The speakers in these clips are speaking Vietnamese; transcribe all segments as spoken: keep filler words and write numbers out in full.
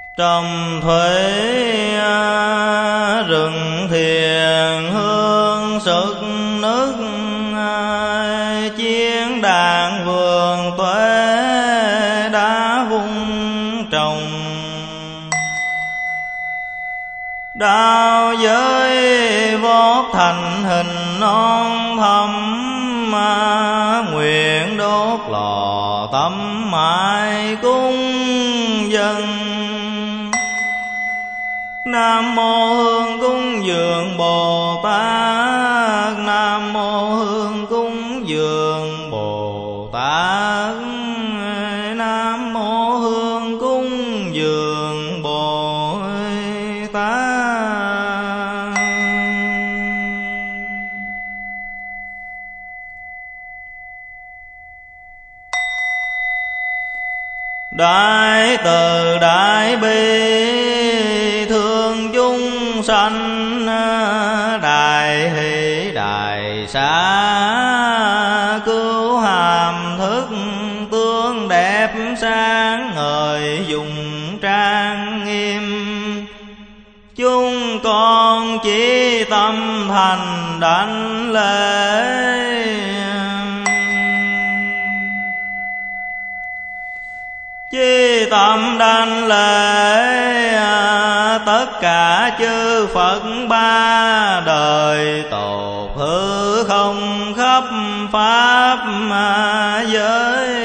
Trầm thuế rừng thiền hương sức nước chiến đàn vườn tuế đã vung trồng. Đao giới vót thành hình non thâm nguyện đốt lò tâm mãi cúng dân. Nam mô Hương cúng dường Bồ Tát. Nam mô Hương cúng dường Bồ Tát. Nam mô Hương cúng dường Bồ Tát. Đại từ đại bi thương chúng sanh, đại hỷ đại xá cứu hàm thức tướng đẹp sáng ngời dùng trang nghiêm. Chúng con chỉ tâm thành đảnh lễ, chi tâm đảnh lễ tất cả chư Phật ba đời tột hư không khắp pháp giới.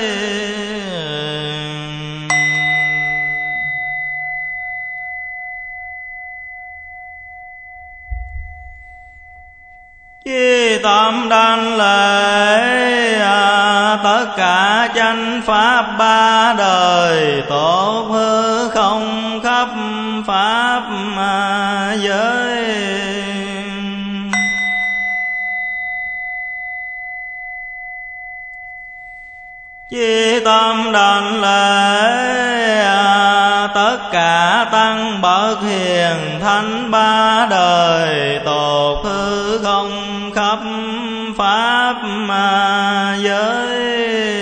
Chi tâm đảnh lễ tất cả chánh pháp ba đời tột hư không khắp pháp giới. Chi tâm đảnh lễ tất cả tăng bậc hiền thánh ba đời tột hư không khắp pháp giới.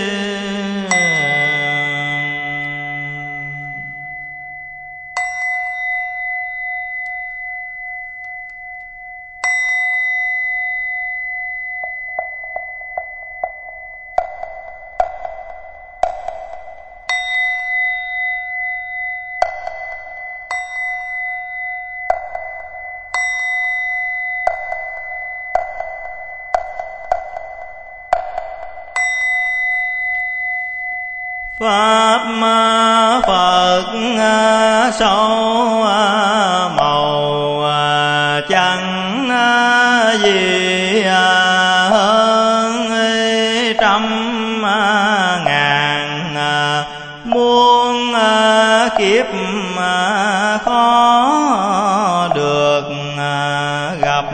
Pháp Phật sâu màu chẳng gì hơn trăm ngàn muôn kiếp khó được gặp.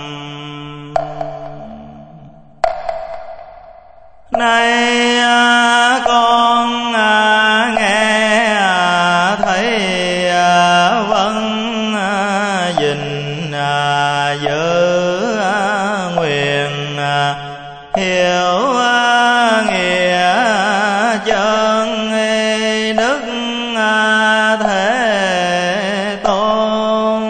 Nay con nghe thấy vẫn gìn giữ nguyện hiểu nghĩa chân đức Thế Tôn.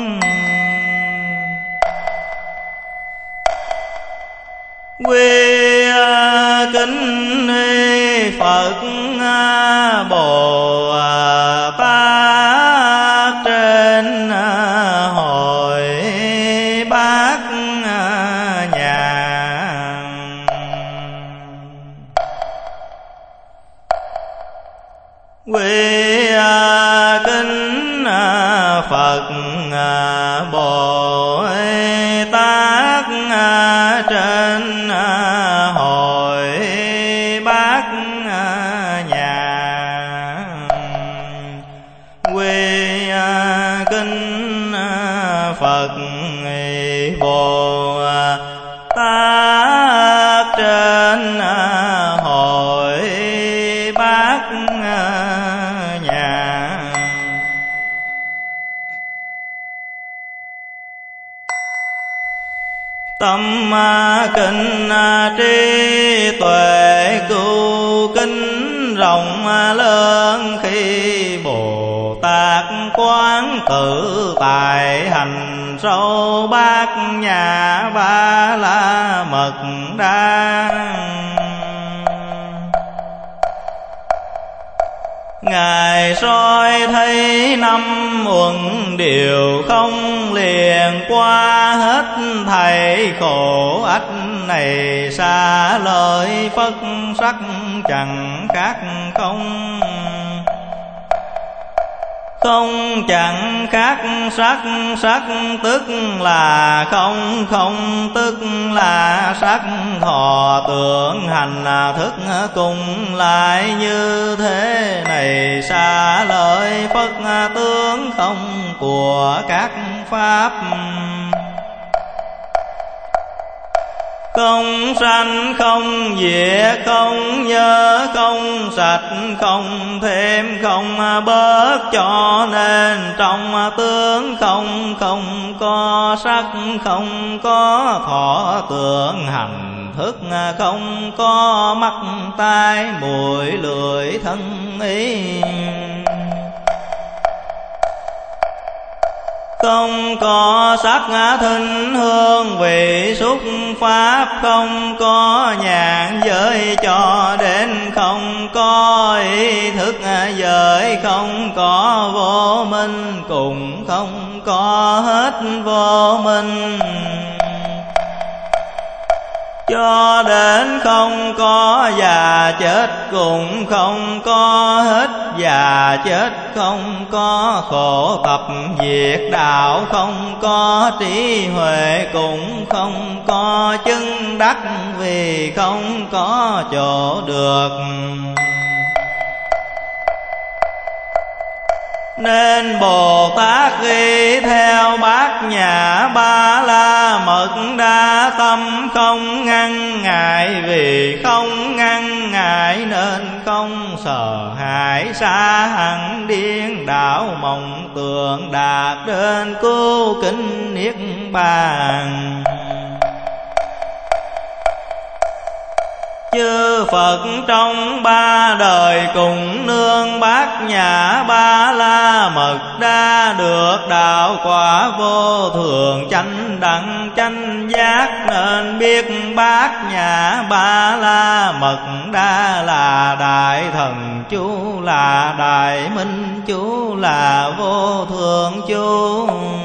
Quy kính Phật Bồ Tát trên hội Bát Nhàn. Quy kính Phật Bồ Tát trên hội Bát Nhàn. Quy kính Phật Bồ Tát trên hội Bát Nhàn. Tâm kinh trí tuệ cứu kính rộng lớn khi Bồ Tát quán tự tại hành sâu bát nhã ba la mật đa. Ngài soi thấy năm uẩn đều không, liền qua hết thảy khổ ách này, xa lời Phật sắc chẳng khác không. Không chẳng khác sắc, sắc tức là không, không tức là sắc. Thọ tưởng hành thức cùng lại như thế này, xa lời Phật tướng không của các pháp. Không sanh không diệt, không nhớ không sạch, không thêm không bớt, cho nên trong tướng không không có sắc, không có thọ tưởng hành thức, không có mắt tai mũi lưỡi thân ý. Không có sắc thinh hương vị xúc pháp, không có nhãn giới cho đến không có ý thức giới, không có vô minh cũng không có hết vô minh. Cho đến không có già chết cũng không có hết già chết, không có khổ tập diệt đạo, không có trí huệ cũng không có chứng đắc, vì không có chỗ được. Nên Bồ Tát ghi theo bát nhã ba la mật đa, tâm không ngăn ngại, vì không ngăn ngại nên không sợ hãi, xa hẳn điên đảo mộng tưởng, đạt đến cứu kính niết bàn. Chư Phật trong ba đời cùng nương bát nhã ba la mật đa, được đạo quả vô thường chánh đẳng chánh giác, nên biết bát nhã ba la mật đa là đại thần chú, là đại minh chú, là vô thượng chú,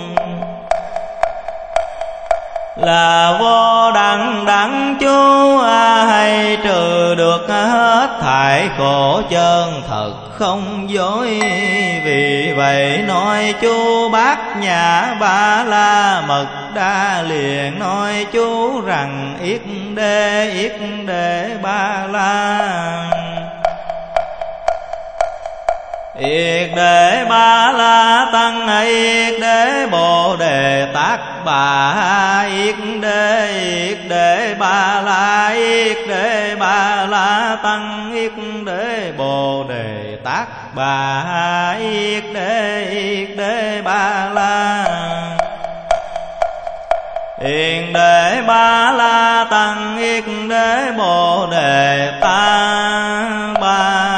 là vô đẳng đẳng chú, hay trừ được hết thảy khổ chân thật không dối. Vì vậy nói chú bát nhã ba la mật đa, liền nói chú rằng yết đế yết đế ba la. Yết đế ba la tăng, yết đế bồ đề tát bà, yết đế yết đế ba la, yết đế ba la tăng, yết đế bồ đề tát bà, yết đế yết đế ba la. Yết đế ba la tăng, yết đế bồ đề tát bà.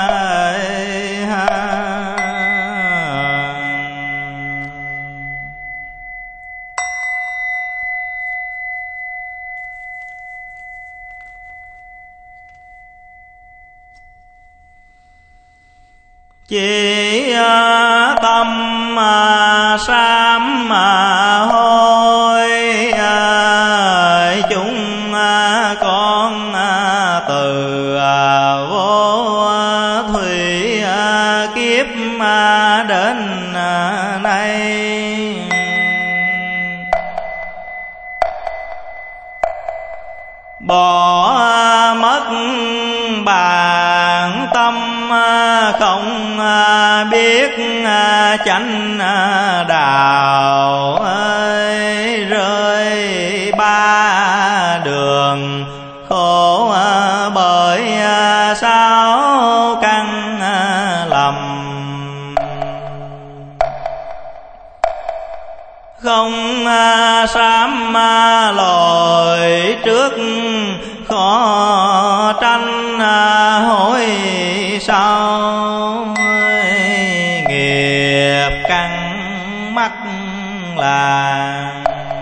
Chỉ tâm sám hối, chúng con từ vô thủy kiếp đến nay, bỏ mất bản tâm, không biết chánh đạo ơi, rơi ba đường khổ bởi sáu căn lầm. Không sám lòi trước khó tranh hối sau, nghiệp mắt là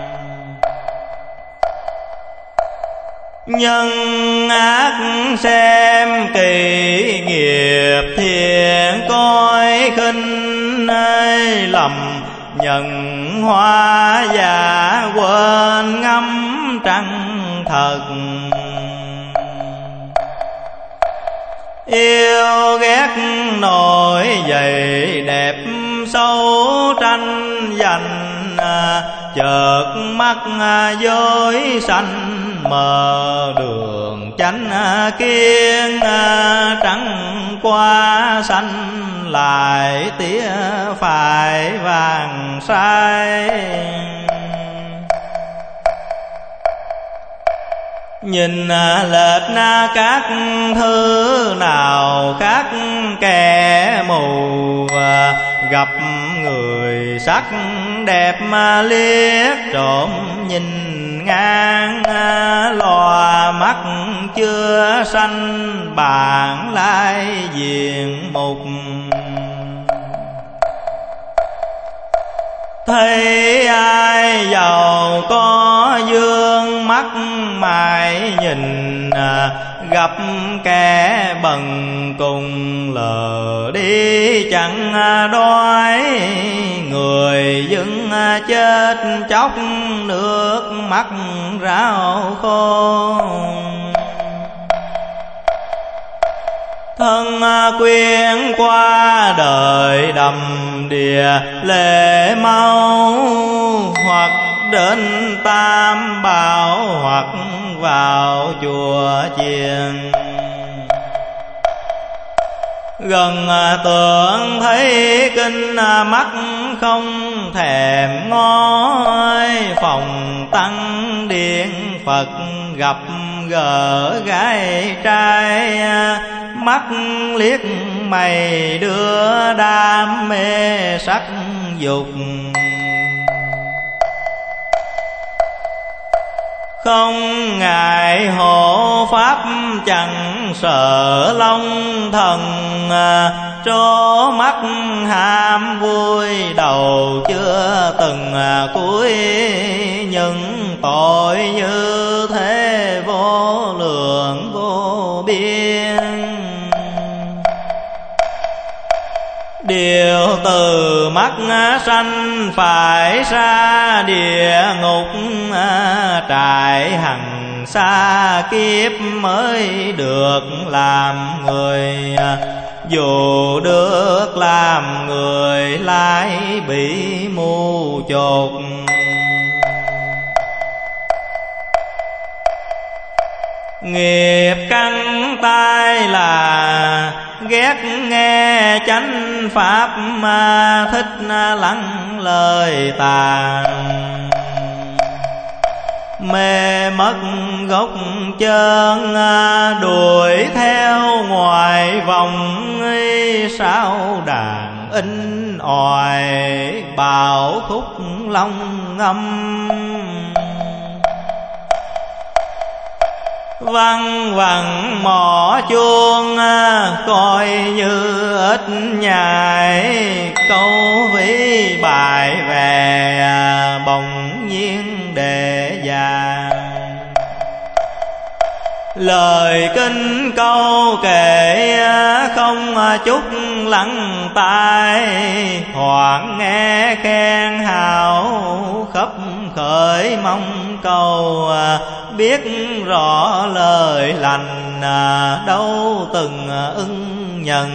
nhân ác xem kỳ nghiệp thiện coi khinh ơi lầm nhận hoa giả quên ngắm trăng thật yêu ghét nổi dậy đẹp xấu tranh giành chợt mắt dối xanh mờ đường chánh kiên trắng qua xanh lại tía phải vàng sai nhìn lệch na các thứ nào khác kẻ mù gặp người sắc đẹp liếc trộm nhìn ngang lòa mắt chưa sanh bản lai diện mục thấy ai giàu có dương mắt mãi nhìn gặp kẻ bần cùng lờ đi chẳng đói người dưng chết chóc nước mắt ráo khô thân quyến qua đời đầm đìa lệ mau hoặc đến tam bảo hoặc vào chùa chiền gần tượng thấy kinh mắt không thèm ngói phòng tăng điện Phật gặp gỡ gái trai mắt liếc mày đưa đam mê sắc dục không ngại hộ pháp chẳng sợ long thần trố mắt ham vui đầu chưa từng cuối những tội như thế vô lượng vô biên điều từ mắt sanh phải ra địa ngục trại hằng xa kiếp mới được làm người dù được làm người lại bị mù chột nghiệp căn tai là ghét nghe chánh pháp mà thích lắng lời tàn mê mất gốc chân đuổi theo ngoài vòng sao đàn in ỏi bảo khúc long ngâm văng vẳng mỏ chuông coi như ít nhài câu vĩ bài về bỗng nhiên đề già lời kinh câu kệ không chút lắng tai thoảng nghe khen hào khắp khởi mong cầu biết rõ lời lành đâu từng ưng nhận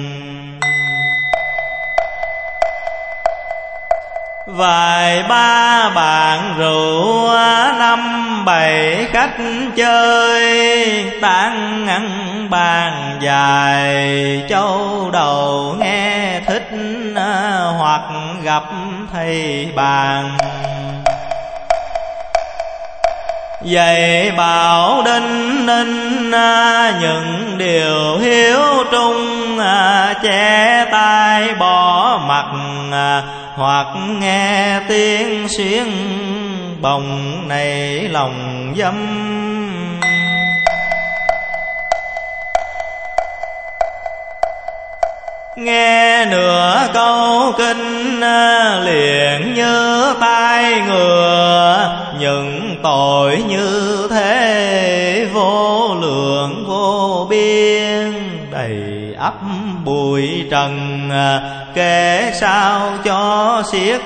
vài ba bạn rượu năm bảy khách chơi tán ăn bàn dài châu đầu nghe thích hoặc gặp thầy bàn dạy bảo đinh ninh những điều hiếu trung che tai bỏ mặt hoặc nghe tiếng xuyến bồng này lòng dâm Nghe nửa câu kinh liền như tai ngựa, những tội như thế vô lượng vô biên, đầy ắp bụi trần kể sao cho xiết.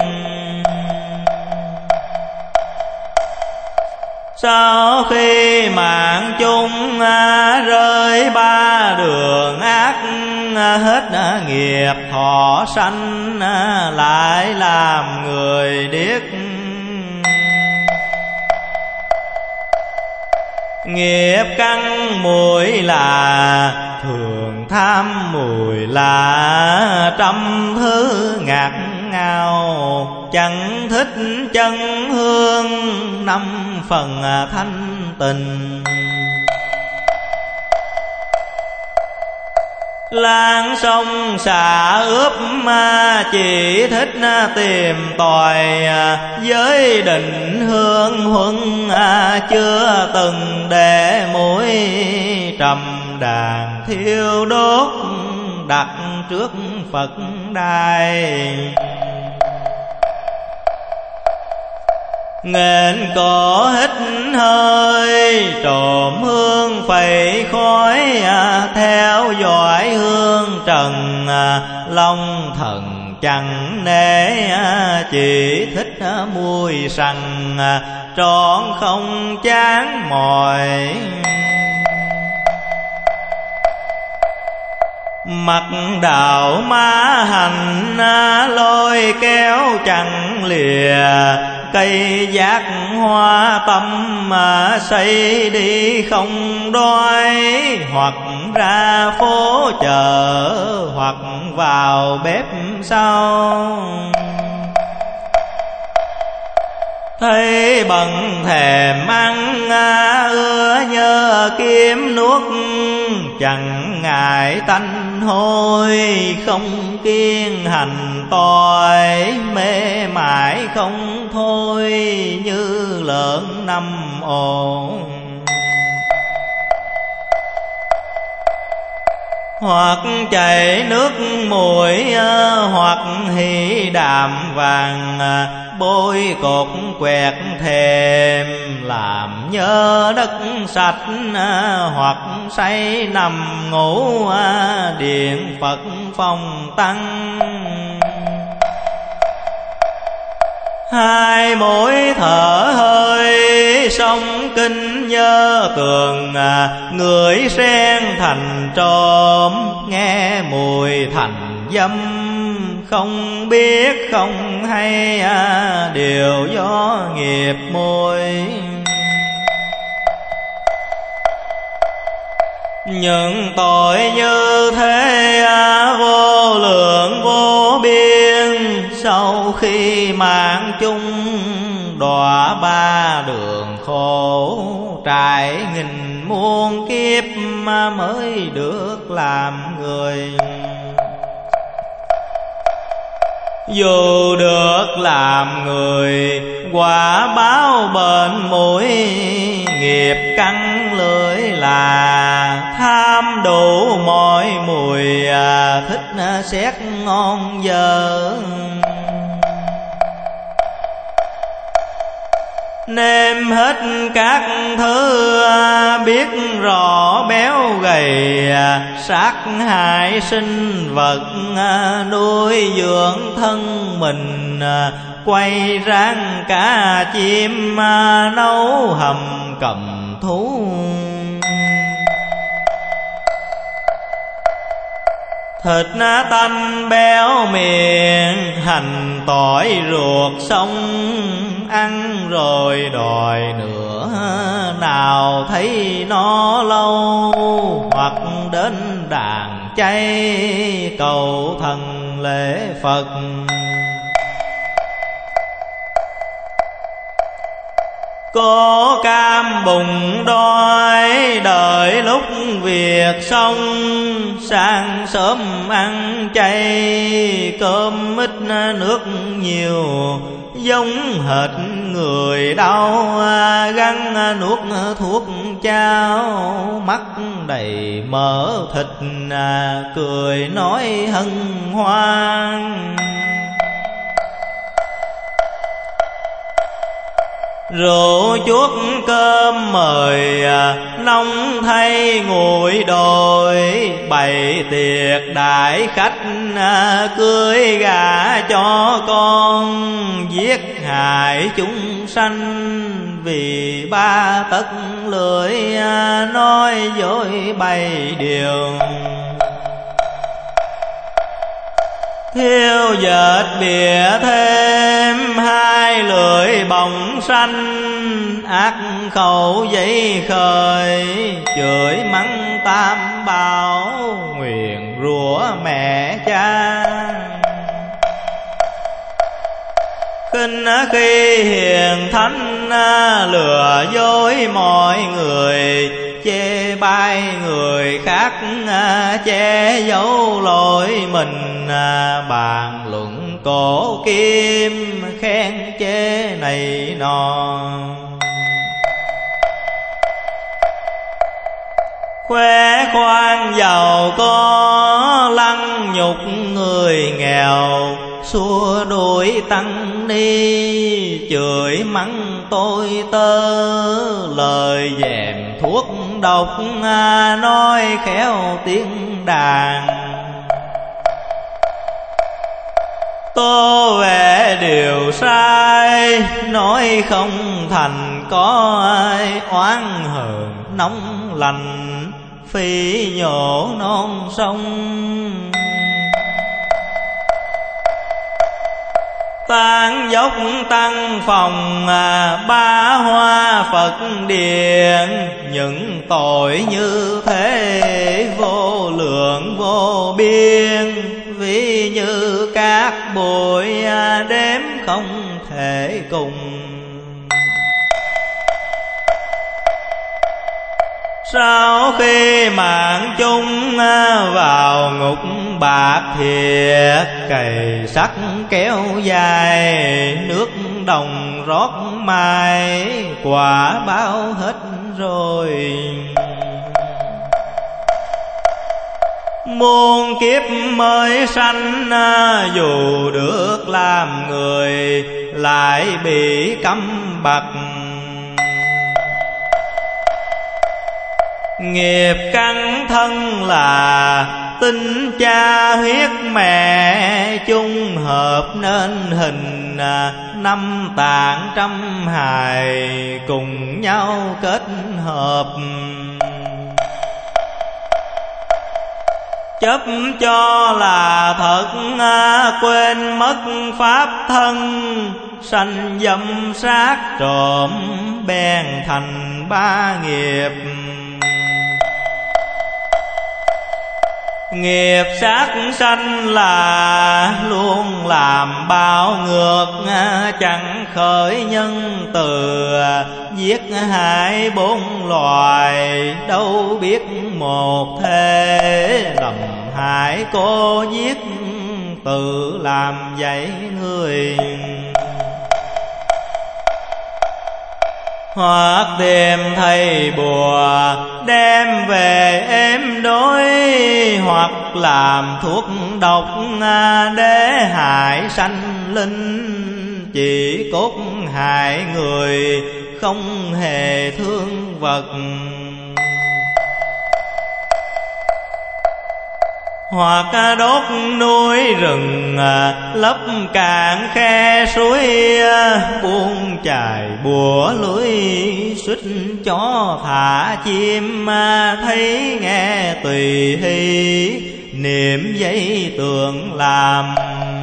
Sau khi mạng chung rơi ba đường ác, hết nghiệp thọ sanh lại làm người điếc. Nghiệp căn mùi là thường tham mùi là trăm thứ ngạt ngào, chẳng thích chân hương năm phần thanh tình. Lan sông xả ướp chỉ thích tìm tòi, giới định hương huân chưa từng để mũi trầm đàn thiêu đốt đặt trước Phật đài. Nghênh cổ hít hơi trộm hương phẩy khói, theo dõi hương trần long thần chẳng nể, chỉ thích mùi sằng trọn không chán mỏi. Mặt đạo ma hành lôi kéo chẳng lìa, cây giác hoa tâm mà xây đi không đói, hoặc ra phố chợ hoặc vào bếp sau. Thấy bận thèm ăn ưa nhớ kiếm nuốt, chẳng ngại tanh hôi không kiêng hành tội, mê mải không thôi như lợn nằm ổn. Hoặc chảy nước mũi hoặc hỉ đạm vàng, bôi cột quẹt thềm làm nhớ đất sạch, hoặc say nằm ngủ điện Phật phong tăng. Hai mũi thở hơi sông kinh nhớ tường, người sen thành trộm nghe mùi thành dâm, không biết không hay đều do nghiệp môi. Những tội như thế vô lượng vô biên, sau khi mạng chung đọa ba đường khổ, trải nghìn muôn kiếp mới được làm người. Dù được làm người quả báo bệnh mũi, nghiệp căn lưỡi là tham đủ mọi mùi, thích xét ngon dở. Nêm hết các thứ biết rõ béo gầy, sát hại sinh vật nuôi dưỡng thân mình, quay rang cá chim nấu hầm cầm thú. Thịt tanh béo miệng hành tỏi ruột sống, ăn rồi đòi nữa nào thấy nó lâu, hoặc đến đàn chay cầu thần lễ Phật. Có cam bụng đói đợi lúc việc xong, sáng sớm ăn chay cơm ít nước nhiều, giống hệt người đau gắn nuốt thuốc cháo, mắt đầy mỡ thịt cười nói hân hoan. Rượu chuốt cơm mời nóng thay nguội đồi, bày tiệc đại khách cưới gả cho con, giết hại chúng sanh vì ba tấc lưỡi, nói dối bày điều. Thiêu dệt bìa thêm hai lưỡi bồng xanh, ác khẩu dậy khởi chửi mắng tam bảo, nguyền rủa mẹ cha. Khinh khi hiền thánh lừa dối mọi người, chê bai người khác che giấu lỗi mình, bàn luận cổ kim khen chê này nọ. Khoe khoang giàu có lăng nhục người nghèo, xua đuổi tăng ni chửi mắng tôi tớ, lời dèm thuốc độc nói khéo tiếng đàn. Tô vẽ điều sai nói không thành, có ai oán hờn nóng lành phi nhổ non sông. Tán dốc tăng phòng ba hoa Phật điện, những tội như thế vô lượng vô biên, ví như các bụi đếm không thể cùng. Sau khi mạng chung vào ngục bạc thiệt, cày sắt kéo dài, nước đồng rót mai, quả báo hết rồi. Muôn kiếp mới sanh, dù được làm người lại bị cấm bặt. Nghiệp căn thân là tinh cha huyết mẹ, chung hợp nên hình năm tạng trăm hài, cùng nhau kết hợp. Chấp cho là thật quên mất pháp thân, sanh dâm sát trộm bèn thành ba nghiệp. Nghiệp sát sanh là luôn làm bao ngược, chẳng khởi nhân từ giết hại bốn loài, đâu biết một thế lầm hại cô giết tự làm vậy người. Hoặc tìm thầy bùa đem về êm đối, hoặc làm thuốc độc để hại sanh linh, chỉ cốt hại người không hề thương vật. Hoặc đốt núi rừng lấp cạn khe suối, buông chài bùa lưới suýt chó thả chim, thấy nghe tùy hỷ niệm giấy tường làm.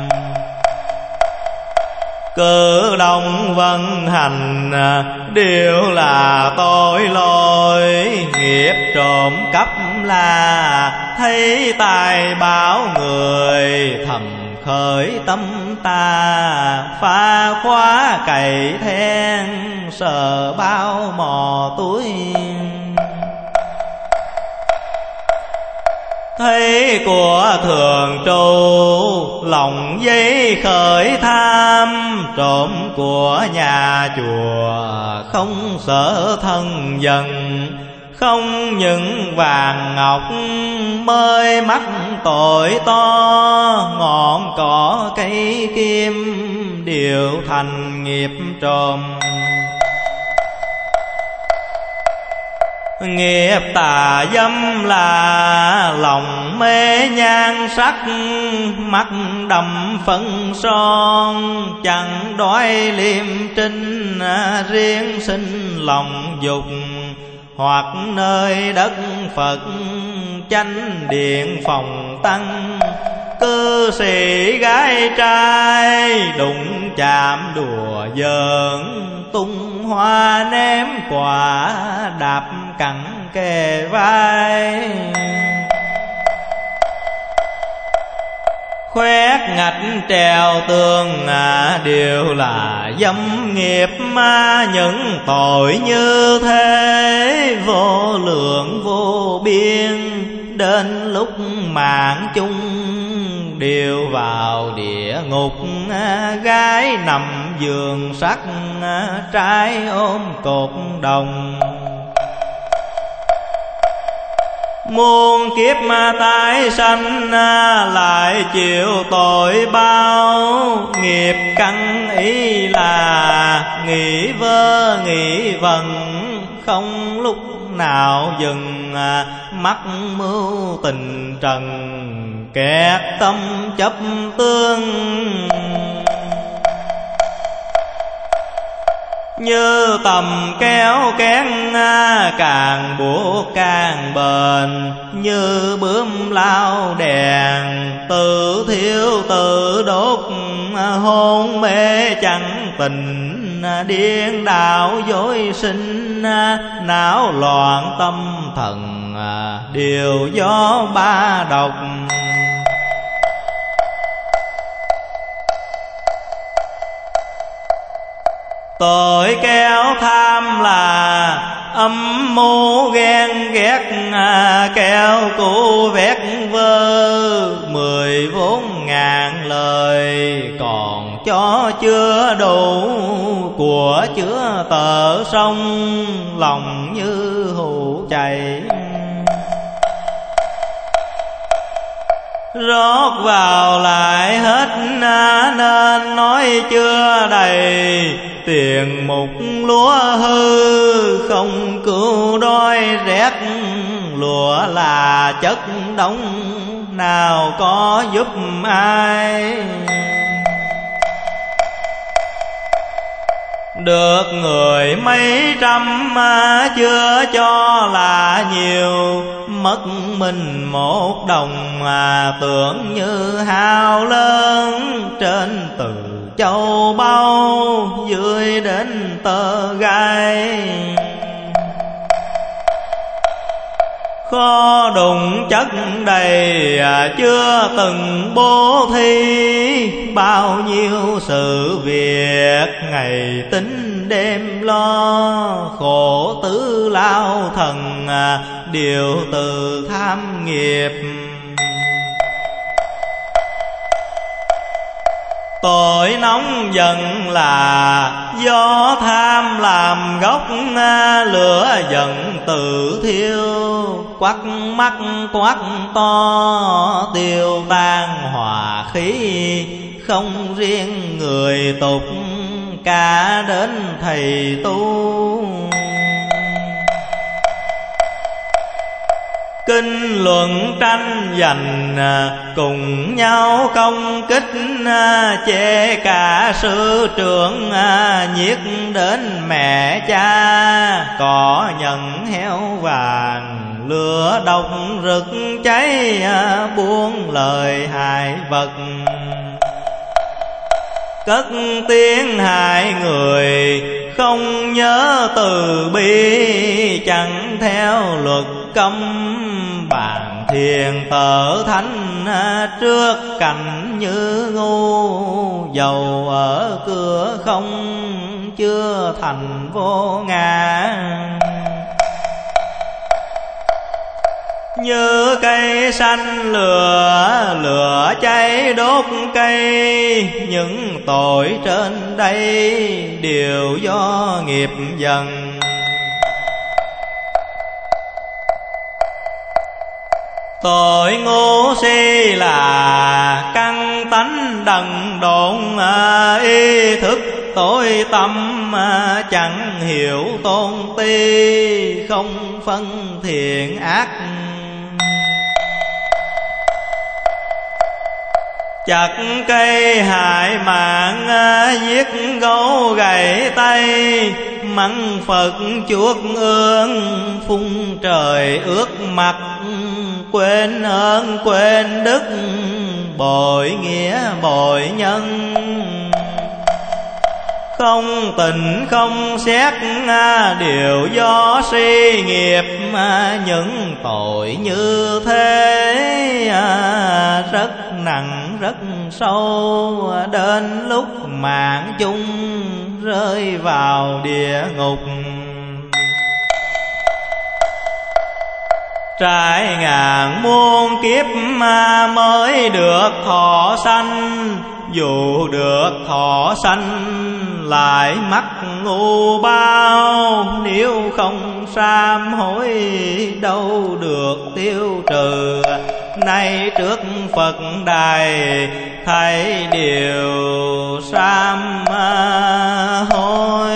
Cử động vận hành đều là tội lỗi, nghiệp trộm cắp là thấy tài bảo người, thầm khởi tâm ta pha khóa cày then, sờ bao mò túi. thấy của thường trụ lòng dây khởi tham, trộm của nhà chùa không sợ thân dần, không những vàng ngọc mới mắc tội to, ngọn cỏ cây kim đều thành nghiệp trộm. Nghiệp tà dâm là lòng mê nhan sắc, mắt đầm phấn son chẳng đói liêm trinh, riêng sinh lòng dục hoặc nơi đất Phật chánh điện phòng tăng. Cư sĩ gái trai đụng chạm đùa giỡn, tung hoa ném quả đạp cẳng kề vai. Khoét ngạch trèo tường à, đều là dâm nghiệp ma, những tội như thế vô lượng vô biên. Đến lúc mạng chung đều vào địa ngục, à, gái nằm giường sắt, à, trai ôm cột đồng. Muôn kiếp ma tái sanh lại chịu tội bao, nghiệp căn ý là nghĩ vơ nghĩ vần, không lúc nào dừng mắc mưu tình trần, kẹt tâm chấp tương. Như tầm kéo kén càng buộc càng bền, như bướm lao đèn tự thiêu tự đốt, hôn mê chẳng tình điên đảo dối sinh, não loạn tâm thần đều do ba độc. Tội kéo tham là âm mưu ghen ghét, kéo cũ vét vơ mười bốn ngàn lời, còn cho chưa đủ của chứa tợ sông, lòng như hũ chảy. Rót vào lại hết nên nói chưa đầy, tiền mục lúa hư không cứu đói rét, lúa là chất đống nào có giúp ai. Được người mấy trăm chưa cho là nhiều, mất mình một đồng mà tưởng như hao lớn. Trên từ châu báu dưới đến tơ gai, kho đụng chất đầy chưa từng bố thí, bao nhiêu sự việc ngày tính đêm lo, khổ tứ lao thần đều từ tham nghiệp. Tội nóng giận là do tham làm gốc, lửa giận tự thiêu, quắt mắt quắt to tiêu tan hòa khí. Không riêng người tục cả đến thầy tu, kinh luận tranh giành cùng nhau công kích, chê cả sư trưởng nhiệt đến mẹ cha. Có nhận heo vàng lửa độc rực cháy, buông lời hại vật cất tiếng hại người. Không nhớ từ bi chẳng theo luật cấm, bàn thiền tở thánh trước cảnh như ngu. Dầu ở cửa không chưa thành vô ngã, Như cây xanh lửa, lửa cháy đốt cây. Những tội trên đây đều do nghiệp dần. Tội ngu si là căn tánh đần độn, ý thức tối tâm chẳng hiểu tôn ti, không phân thiện ác. Chặt cây hại mạng, giết gấu gãy tay. Mắng Phật chuốc ương, phun trời ướt mặt. Quên ơn quên đức, bội nghĩa bội nhân. Không tình không xét, đều do si nghiệp. Những tội như thế rất nặng rất sâu. Đến lúc mạng chung rơi vào địa ngục. Trải ngàn muôn kiếp mà mới được thọ sanh. Dù được thọ sanh lại mắc ngu bao. Nếu không sám hối đâu được tiêu trừ. Nay trước Phật đài thấy điều sám hối.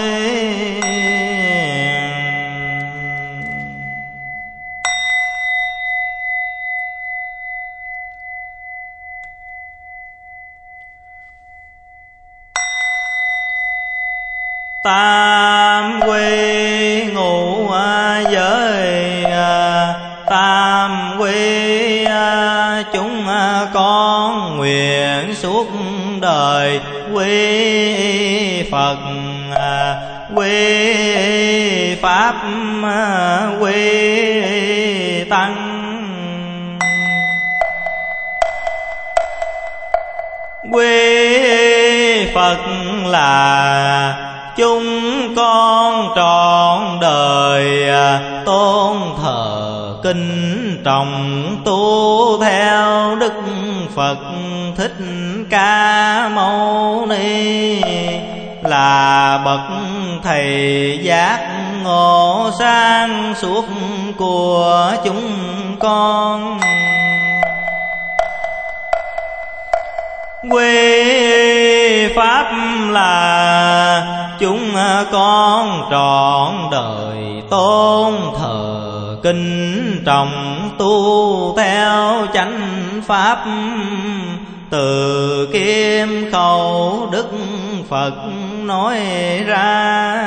Tam quy ngũ giới, tam quy chúng con nguyện suốt đời quy Phật, quy Pháp, quy Tăng. Quy Phật là chúng con trọn đời tôn thờ kính trọng tu theo Đức Phật Thích Ca Mâu Ni, là bậc thầy giác ngộ sáng suốt của chúng con. Quy Pháp là chúng con trọn đời tôn thờ kính trọng tu theo chánh pháp. Từ kim khẩu Đức Phật nói ra.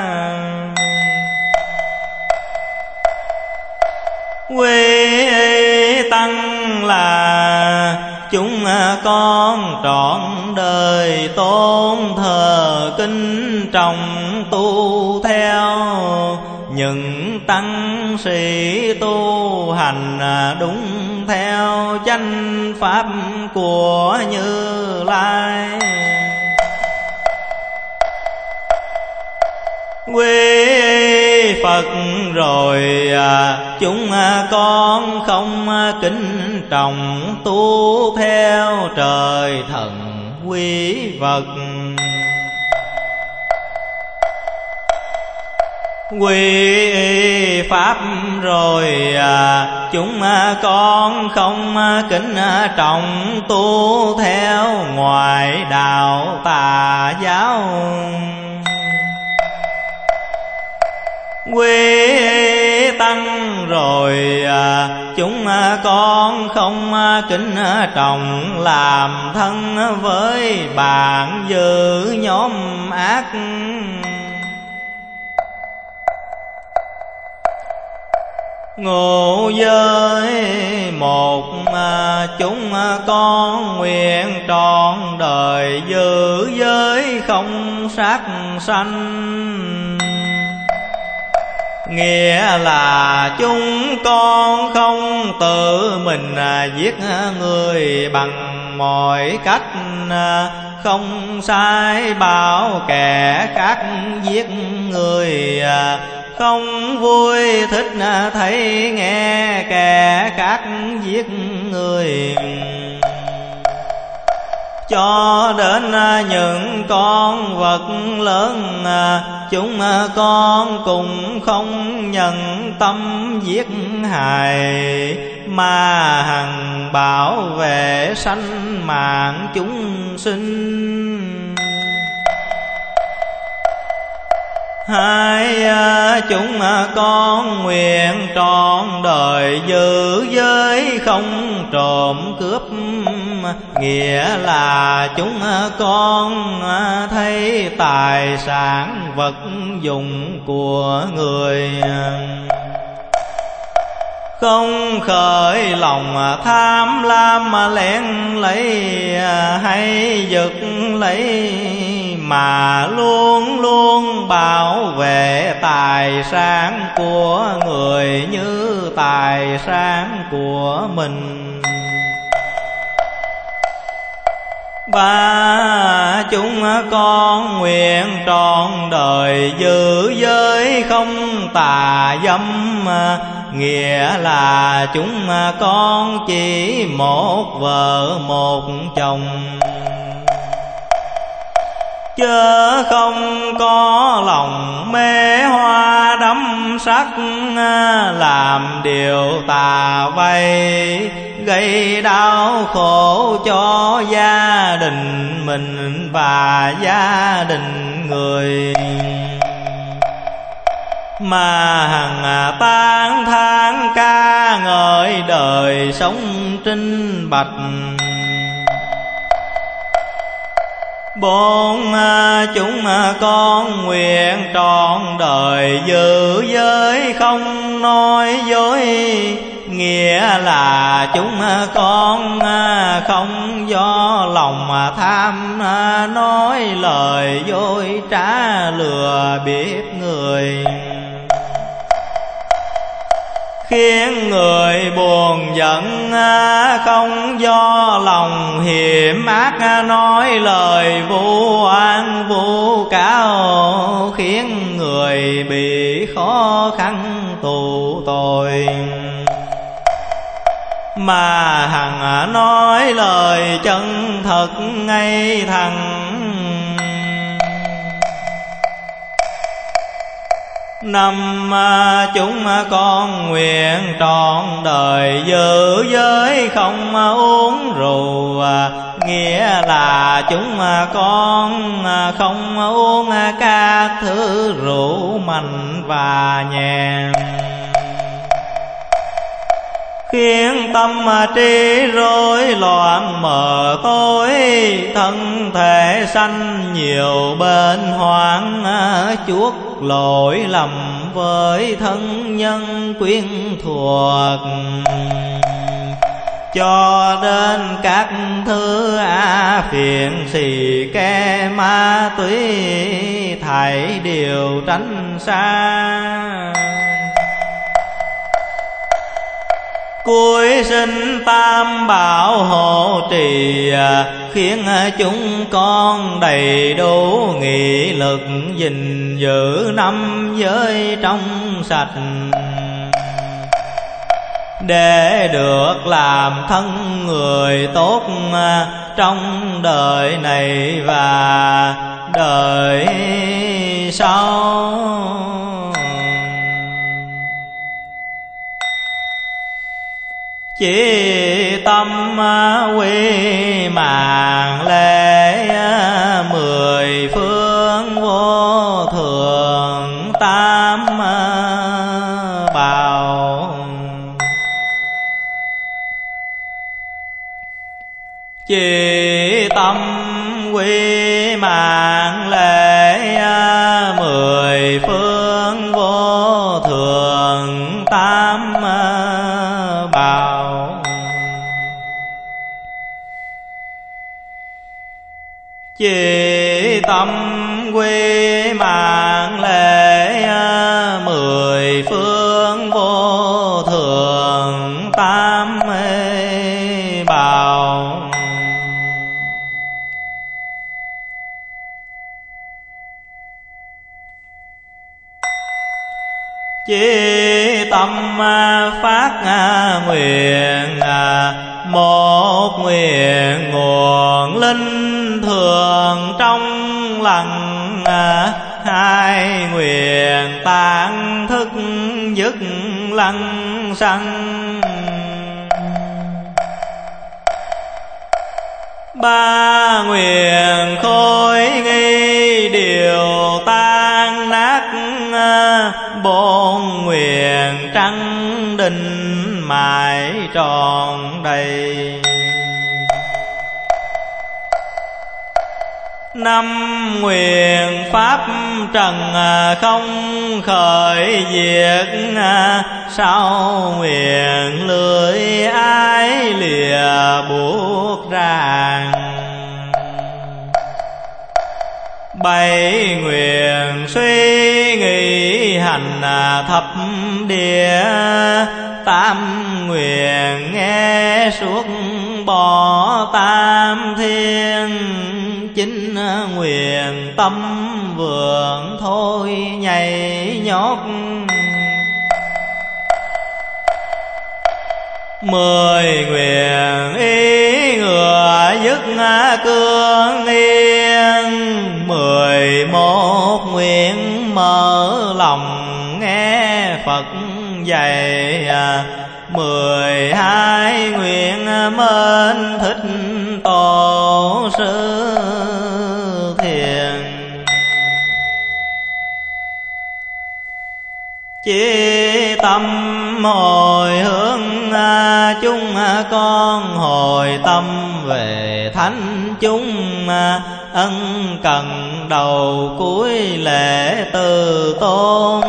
Quy Tăng là chúng con trọn đời tôn thờ kính trọng tu theo những tăng sĩ tu hành đúng theo chánh pháp của Như Lai. Quy Phật rồi chúng con không kính trọng tu theo trời thần quý vật. Quy Pháp rồi chúng con không kính trọng tu theo ngoại đạo tà giáo. Quy Tăng rồi chúng con không kính trọng làm thân với bạn dữ nhóm ác. Ngũ giới một chúng con nguyện trọn đời giữ giới không sát sanh. Nghĩa là chúng con không tự mình giết người bằng mọi cách, không sai bảo kẻ khác giết người, không vui thích thấy nghe kẻ khác giết người. Cho đến những con vật lớn chúng con cũng không nhận tâm giết hại, mà hằng bảo vệ sanh mạng chúng sinh. Hai chúng con nguyện trọn đời giữ giới không trộm cướp, nghĩa là chúng con thấy tài sản vật dụng của người, không khởi lòng tham lam mà lén lấy hay giật lấy, mà luôn luôn bảo vệ tài sản của người như tài sản của mình. Ba chúng con nguyện trọn đời giữ giới không tà dâm, nghĩa là chúng con chỉ một vợ một chồng, chớ không có lòng mê hoa đắm sắc, làm điều tà vây gây đau khổ cho gia đình mình và gia đình người. Mà hằng tán thán ca ngợi đời sống trinh bạch. Bốn chúng con nguyện trọn đời giữ giới không nói dối, nghĩa là chúng con không do lòng tham nói lời dối trá lừa bịp người, khiến người buồn giận không do lòng hiểm ác nói lời vu oan vu cáo, khiến người bị khó khăn tù tội. Mà hằng nói lời chân thật ngay thẳng. Năm chúng con nguyện trọn đời giữ giới không uống rượu, nghĩa là chúng con không uống các thứ rượu mạnh và nhẹ, khiến tâm trí rối loạn mờ tối, thân thể sanh nhiều bệnh hoạn, chuốc lỗi lầm với thân nhân quyến thuộc, cho đến các thứ á phiền xì ke ma túy thảy đều tránh xa. Cuối sinh tam bảo hộ trì, khiến chúng con đầy đủ nghị lực gìn giữ năm giới trong sạch, để được làm thân người tốt trong đời này và đời sau. Chỉ tâm quy mạng lễ mười phương vô thường tam bảo. Chỉ tâm quy mạng lễ mười phương vô thường tam bảo. Chỉ tâm quy mạng lễ mười phương vô thường tam bảo. Chí tâm phát nguyện, một nguyện nguồn linh thường trong lặng, hai nguyện tán thức dứt lăng xăng, ba nguyện khối nghi điều tan nát, bốn nguyện trắng đinh mãi tròn đầy, năm nguyện pháp trần không khởi diệt, sáu nguyện lưỡi ái lìa buộc ràng, bảy nguyện suy nghĩ hành thập địa, tám nguyện nghe suốt bỏ tam thiên, chín nguyện tâm vượng thôi nhảy nhót, mười nguyện ý ngừa dứt cương yên, mười một nguyện mở lòng nghe Phật dạy, mười hai nguyện mến thích tổ sư thiền. Chí tâm hồi hướng chúng con, hồi tâm về thánh chúng, ân cần đầu cuối lễ từ tôn,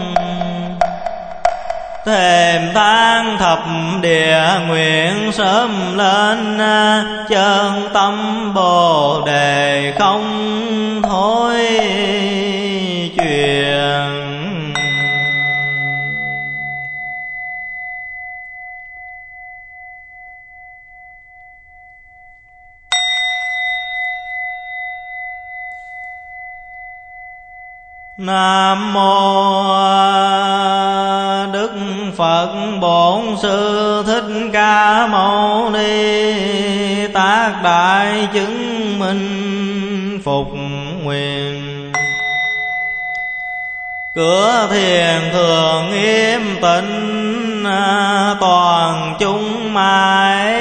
thềm thang thập địa nguyện sớm lên, chân tâm bồ đề không thôi truyền. Nam mô Đức Phật Bổn Sư Thích Ca Mâu Ni. Tác đại chứng minh phục nguyện. Cửa thiền thường nghiêm tĩnh, toàn chúng mãi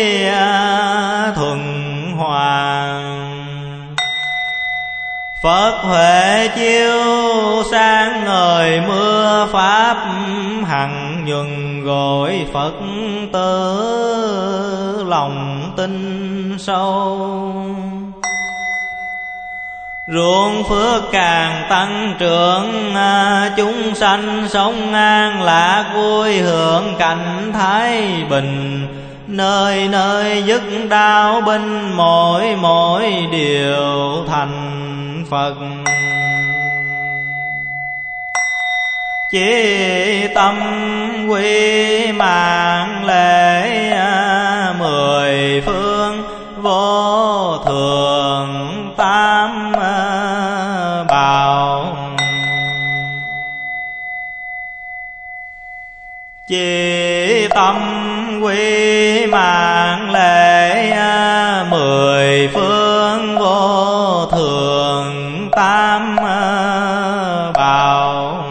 thuần hoàng. Phật huệ chiếu sáng ngời mưa pháp, hằng nhuần gọi Phật tử lòng tin sâu. Ruộng phước càng tăng trưởng, chúng sanh sống an lạc vui hưởng cảnh thái bình. Nơi nơi dứt đau binh, mỗi mỗi điều thành Phật. Chỉ tâm quy mạng lễ, mười phương vô thường tam bảo. Chỉ tâm quy mạng lễ, mười phương vô thường tam bảo.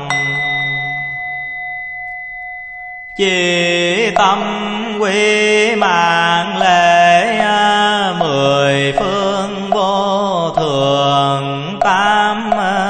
Chỉ tâm quy mạng lễ, mười phương vô thường tam